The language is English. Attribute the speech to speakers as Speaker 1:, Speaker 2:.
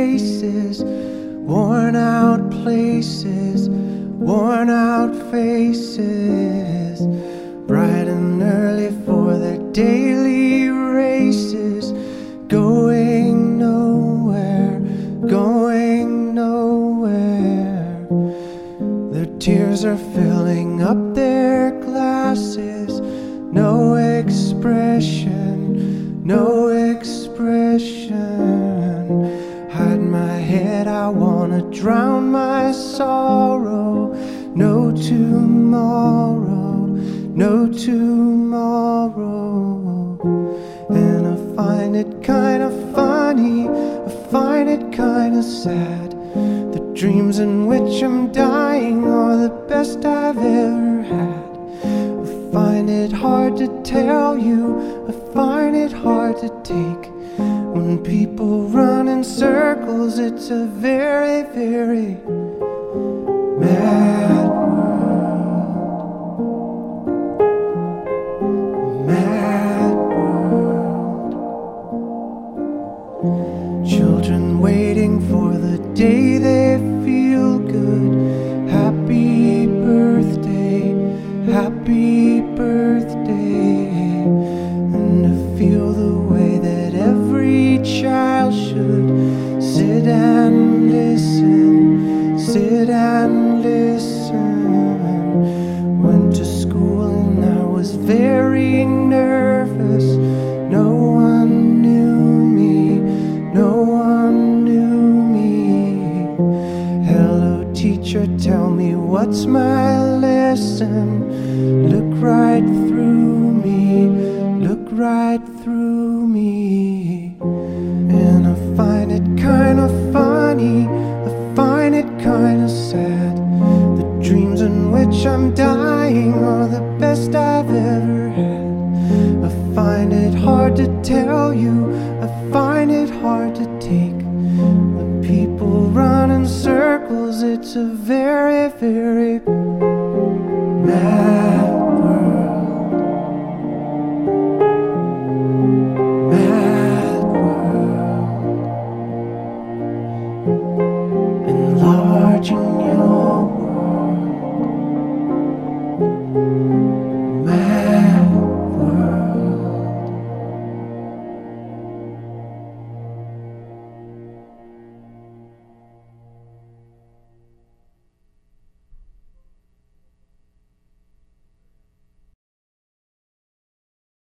Speaker 1: faces, worn out places, worn out faces, bright and early for their daily races, going nowhere, going nowhere. Their tears are filling up their glasses, no expression, no expression. Hide my head, I wanna drown my sorrow. No tomorrow, no tomorrow. And I find it kinda funny, I find it kinda sad. The dreams in which I'm dying are the best I've ever had. I find it hard to tell you, I find it hard to take. When people run in circles, it's a very, very mad world. Mad world. Children waiting for the day they feel good. Happy birthday, happy birthday. And to feel the way that every child should sit and listen, sit and listen. Went to school and I was very nervous. No one knew me, no one knew me. Hello teacher, tell me what's my lesson. Look right through me, look right through me. And I find it kinda funny, I find it kinda sad. The dreams in which I'm dying are the best I've ever had. I find it hard to tell you, I find it hard to take. When people run in circles, it's a very, very mad world. Mad world. Enlarging